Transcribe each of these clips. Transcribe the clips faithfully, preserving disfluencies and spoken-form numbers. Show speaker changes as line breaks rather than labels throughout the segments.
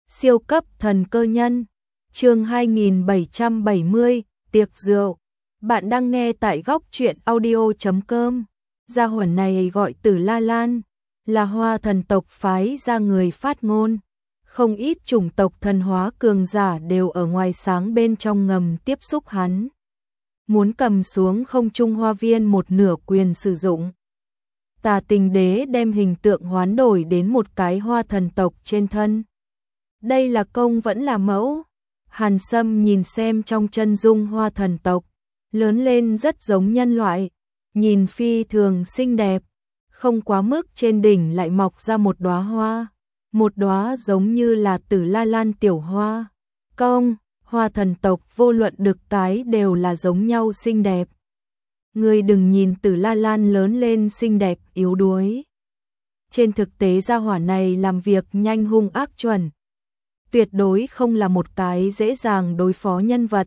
Siêu cấp thần cơ nhân, chương hai nghìn bảy trăm bảy mươi, tiệc rượu. Bạn đang nghe tại góc truyện audio chấm com. Gia hỏa này gọi Tử La Lan, là hoa thần tộc phái ra người phát ngôn. Không ít chủng tộc thần hóa cường giả đều ở ngoài sáng bên trong ngầm tiếp xúc hắn. Muốn cầm xuống không trung hoa viên một nửa quyền sử dụng. Tà Tình Đế đem hình tượng hoán đổi đến một cái hoa thần tộc trên thân. Đây là công vẫn là mẫu. Hàn Sâm nhìn xem trong chân dung hoa thần tộc, lớn lên rất giống nhân loại, nhìn phi thường xinh đẹp, không quá mức trên đỉnh lại mọc ra một đóa hoa, một đóa giống như là Tử La Lan tiểu hoa. Công, hoa thần tộc vô luận được cái đều là giống nhau xinh đẹp. Ngươi đừng nhìn Tử La Lan lớn lên xinh đẹp yếu đuối. Trên thực tế gia hỏa này làm việc nhanh hung ác chuẩn. Tuyệt đối không là một cái dễ dàng đối phó nhân vật.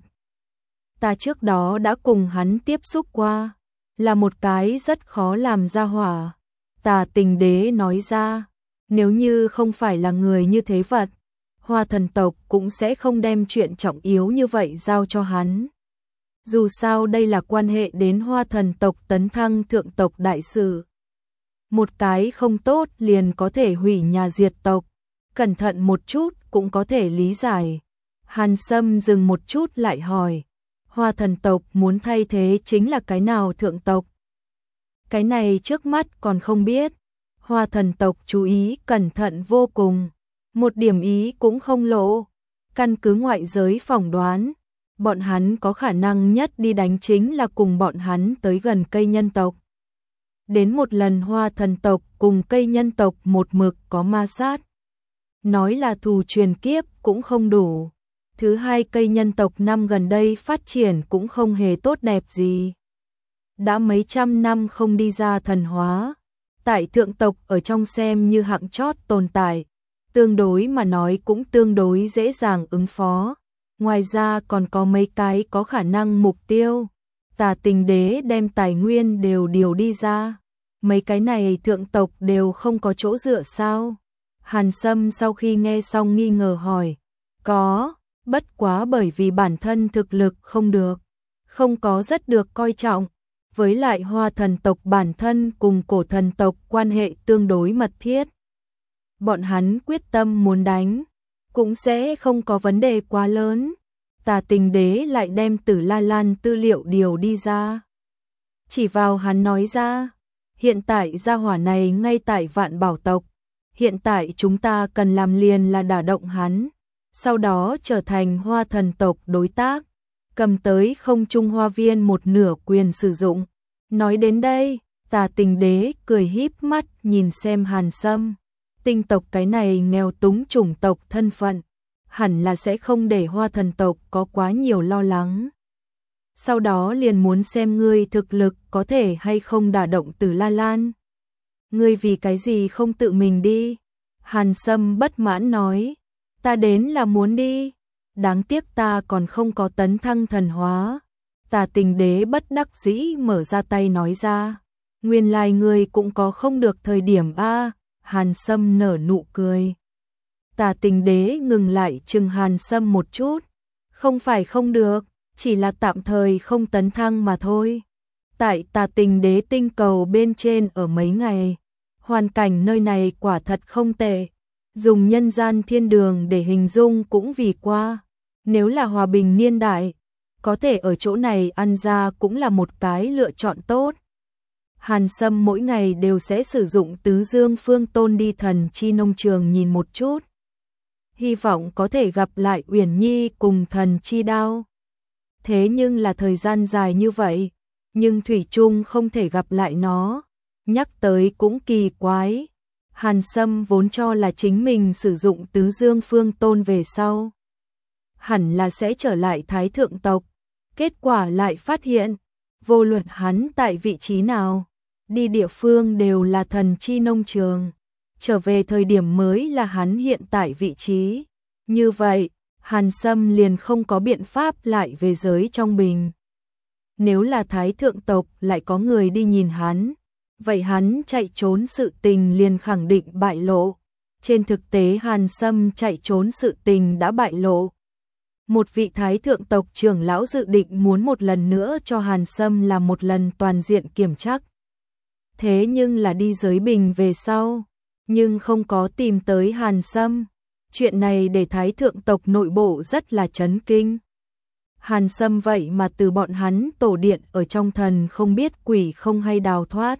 Ta trước đó đã cùng hắn tiếp xúc qua, là một cái rất khó làm gia hỏa. Tà Tình Đế nói ra, nếu như không phải là người như thế vật, hoa thần tộc cũng sẽ không đem chuyện trọng yếu như vậy giao cho hắn. Dù sao đây là quan hệ đến hoa thần tộc tấn thăng thượng tộc đại sự. Một cái không tốt liền có thể hủy nhà diệt tộc, cẩn thận một chút cũng có thể lý giải. Hàn Sâm dừng một chút lại hỏi, hoa thần tộc muốn thay thế chính là cái nào thượng tộc? Cái này trước mắt còn không biết. Hoa thần tộc chú ý cẩn thận vô cùng, một điểm ý cũng không lộ. Căn cứ ngoại giới phỏng đoán, bọn hắn có khả năng nhất đi đánh chính là cùng bọn hắn tới gần cây nhân tộc. Đến một lần hoa thần tộc cùng cây nhân tộc một mực có ma sát. Nói là thù truyền kiếp cũng không đủ. Thứ hai, cây nhân tộc năm gần đây phát triển cũng không hề tốt đẹp gì. Đã mấy trăm năm không đi ra thần hóa. Tại thượng tộc ở trong xem như hạng chót tồn tại. Tương đối mà nói cũng tương đối dễ dàng ứng phó. Ngoài ra còn có mấy cái có khả năng mục tiêu. Tà Tình Đế đem tài nguyên đều điều đi ra. Mấy cái này thượng tộc đều không có chỗ dựa sao? Hàn Sâm sau khi nghe xong nghi ngờ hỏi. Có, bất quá bởi vì bản thân thực lực không được, không có rất được coi trọng. Với lại hoa thần tộc bản thân cùng cổ thần tộc quan hệ tương đối mật thiết. Bọn hắn quyết tâm muốn đánh, cũng sẽ không có vấn đề quá lớn. Tà Tình Đế lại đem Tử La Lan tư liệu điều đi ra. Chỉ vào hắn nói ra, hiện tại gia hỏa này ngay tại Vạn Bảo tộc. Hiện tại chúng ta cần làm liền là đả động hắn, sau đó trở thành hoa thần tộc đối tác, cầm tới không trung hoa viên một nửa quyền sử dụng. Nói đến đây, Tà Tình Đế cười híp mắt nhìn xem Hàn Sâm. Tinh tộc cái này nghèo túng chủng tộc thân phận, hẳn là sẽ không để hoa thần tộc có quá nhiều lo lắng. Sau đó liền muốn xem ngươi thực lực có thể hay không đả động Tử La Lan. Ngươi vì cái gì không tự mình đi? Hàn Sâm bất mãn nói, ta đến là muốn đi, đáng tiếc ta còn không có tấn thăng thần hóa. Tà Tình Đế bất đắc dĩ mở ra tay nói ra, nguyên lai ngươi cũng có không được thời điểm a. Hàn Sâm nở nụ cười. Tà Tình Đế ngừng lại chừng Hàn Sâm một chút, không phải không được, chỉ là tạm thời không tấn thăng mà thôi. Tại Tà Tình Đế tinh cầu bên trên ở mấy ngày, hoàn cảnh nơi này quả thật không tệ, dùng nhân gian thiên đường để hình dung cũng vì qua. Nếu là hòa bình niên đại, có thể ở chỗ này ăn ra cũng là một cái lựa chọn tốt. Hàn Sâm mỗi ngày đều sẽ sử dụng Tứ Dương Phương Tôn đi thần chi nông trường nhìn một chút. Hy vọng có thể gặp lại Uyển Nhi cùng thần chi đao. Thế nhưng là thời gian dài như vậy, nhưng thủy chung không thể gặp lại nó. Nhắc tới cũng kỳ quái. Hàn Sâm vốn cho là chính mình sử dụng Tứ Dương Phương Tôn về sau, hẳn là sẽ trở lại Thái Thượng tộc. Kết quả lại phát hiện, vô luận hắn tại vị trí nào, đi địa phương đều là thần chi nông trường. Trở về thời điểm mới là hắn hiện tại vị trí. Như vậy, Hàn Sâm liền không có biện pháp lại về giới trong bình. Nếu là Thái Thượng tộc lại có người đi nhìn hắn, vậy hắn chạy trốn sự tình liền khẳng định bại lộ. Trên thực tế Hàn Sâm chạy trốn sự tình đã bại lộ. Một vị thái thượng tộc trưởng lão dự định muốn một lần nữa cho Hàn Sâm làm một lần toàn diện kiểm tra. Thế nhưng là đi giới bình về sau, nhưng không có tìm tới Hàn Sâm. Chuyện này để thái thượng tộc nội bộ rất là chấn kinh. Hàn Sâm vậy mà từ bọn hắn tổ điện ở trong thần không biết quỷ không hay đào thoát.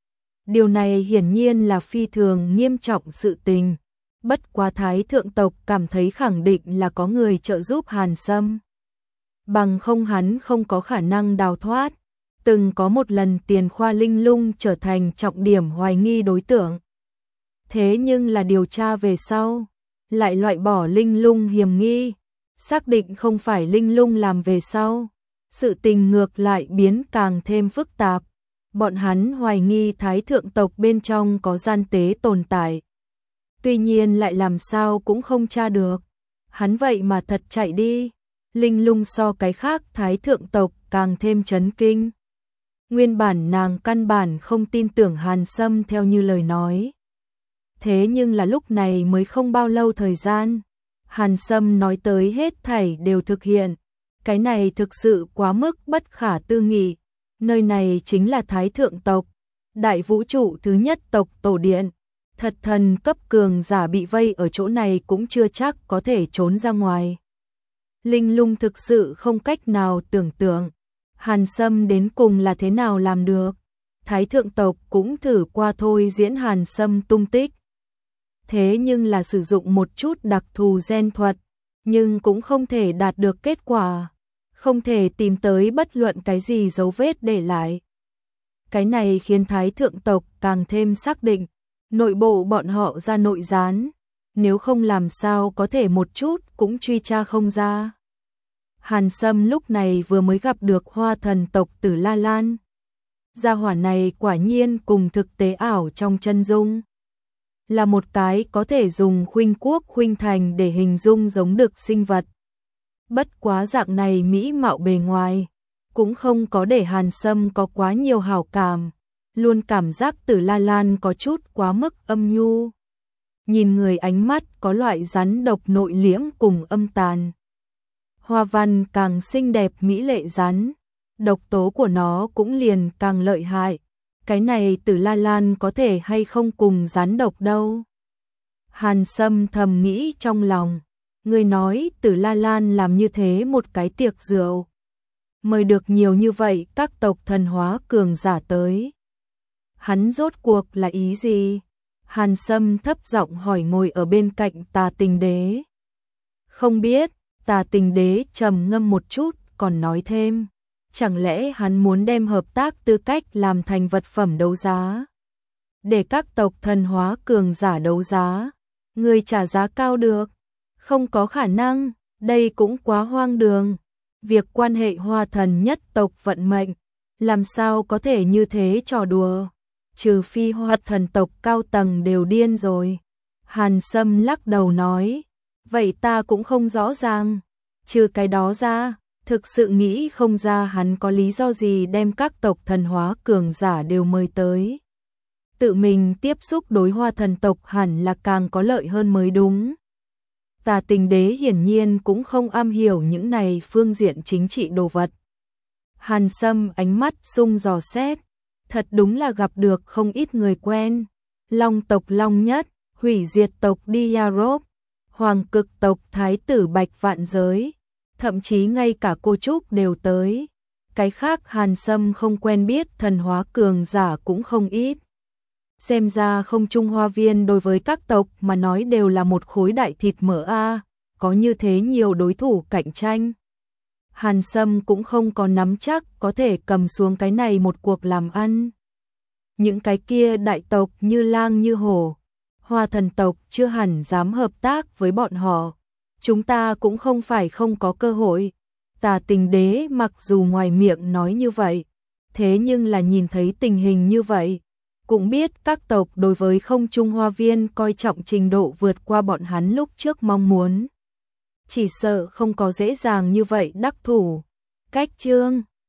Điều này hiển nhiên là phi thường nghiêm trọng sự tình. Bất quá thái thượng tộc cảm thấy khẳng định là có người trợ giúp Hàn Sâm. Bằng không hắn không có khả năng đào thoát. Từng có một lần Tiền Khoa Linh Lung trở thành trọng điểm hoài nghi đối tượng. Thế nhưng là điều tra về sau, lại loại bỏ Linh Lung hiểm nghi, xác định không phải Linh Lung làm về sau. Sự tình ngược lại biến càng thêm phức tạp. Bọn hắn hoài nghi thái thượng tộc bên trong có gian tế tồn tại. Tuy nhiên lại làm sao cũng không tra được. Hắn vậy mà thật chạy đi. Linh Lung so cái khác thái thượng tộc càng thêm chấn kinh. Nguyên bản nàng căn bản không tin tưởng Hàn Sâm theo như lời nói. Thế nhưng là lúc này mới không bao lâu thời gian, Hàn Sâm nói tới hết thảy đều thực hiện. Cái này thực sự quá mức bất khả tư nghị. Nơi này chính là thái thượng tộc, đại vũ trụ thứ nhất tộc tổ điện. Thật thần cấp cường giả bị vây ở chỗ này cũng chưa chắc có thể trốn ra ngoài. Linh Lung thực sự không cách nào tưởng tượng Hàn Sâm đến cùng là thế nào làm được. Thái thượng tộc cũng thử qua thôi diễn Hàn Sâm tung tích. Thế nhưng là sử dụng một chút đặc thù gen thuật, nhưng cũng không thể đạt được kết quả. Không thể tìm tới bất luận cái gì dấu vết để lại. Cái này khiến thái thượng tộc càng thêm xác định, nội bộ bọn họ ra nội gián, nếu không làm sao có thể một chút cũng truy tra không ra. Hàn Sâm lúc này vừa mới gặp được Hoa thần tộc Tử La Lan. Gia hỏa này quả nhiên cùng thực tế ảo trong chân dung. Là một cái có thể dùng khuynh quốc khuynh thành để hình dung giống được sinh vật. Bất quá dạng này mỹ mạo bề ngoài, cũng không có để Hàn Sâm có quá nhiều hảo cảm. Luôn cảm giác Tử La Lan có chút quá mức âm nhu. Nhìn người ánh mắt có loại rắn độc nội liễm cùng âm tàn. Hoa văn càng xinh đẹp mỹ lệ rắn, độc tố của nó cũng liền càng lợi hại. Cái này Tử La Lan có thể hay không cùng rắn độc đâu. Hàn Sâm thầm nghĩ trong lòng. Người nói Tử La Lan làm như thế một cái tiệc rượu, mời được nhiều như vậy các tộc thần hóa cường giả tới. Hắn rốt cuộc là ý gì? Hàn Sâm thấp giọng hỏi ngồi ở bên cạnh Tà Tình Đế. Không biết. Tà Tình Đế trầm ngâm một chút còn nói thêm. Chẳng lẽ hắn muốn đem hợp tác tư cách làm thành vật phẩm đấu giá, để các tộc thần hóa cường giả đấu giá, người trả giá cao được? Không có khả năng, đây cũng quá hoang đường. Việc quan hệ Hoa thần nhất tộc vận mệnh, làm sao có thể như thế trò đùa? Trừ phi Hoa thần tộc cao tầng đều điên rồi. Hàn Sâm lắc đầu nói, vậy ta cũng không rõ ràng. Trừ cái đó ra, thực sự nghĩ không ra hắn có lý do gì đem các tộc thần hóa cường giả đều mời tới. Tự mình tiếp xúc đối Hoa thần tộc hẳn là càng có lợi hơn mới đúng. Tà Tình Đế hiển nhiên cũng không am hiểu những này phương diện chính trị đồ vật. Hàn Sâm ánh mắt sung dò xét, thật đúng là gặp được không ít người quen. Long tộc Long Nhất, hủy diệt tộc Diarop, hoàng cực tộc Thái tử Bạch Vạn Giới, thậm chí ngay cả cô Trúc đều tới. Cái khác Hàn Sâm không quen biết thần hóa cường giả cũng không ít. Xem ra Không Trung Hoa Viên đối với các tộc mà nói đều là một khối đại thịt mỡ a, có như thế nhiều đối thủ cạnh tranh. Hàn Sâm cũng không có nắm chắc có thể cầm xuống cái này một cuộc làm ăn. Những cái kia đại tộc như lang như hổ, Hoa thần tộc chưa hẳn dám hợp tác với bọn họ. Chúng ta cũng không phải không có cơ hội. Tà Tình Đế mặc dù ngoài miệng nói như vậy, thế nhưng là nhìn thấy tình hình như vậy, cũng biết các tộc đối với Không Trung Hoa Viên coi trọng trình độ vượt qua bọn hắn lúc trước mong muốn. Chỉ sợ không có dễ dàng như vậy đắc thủ. Cách chương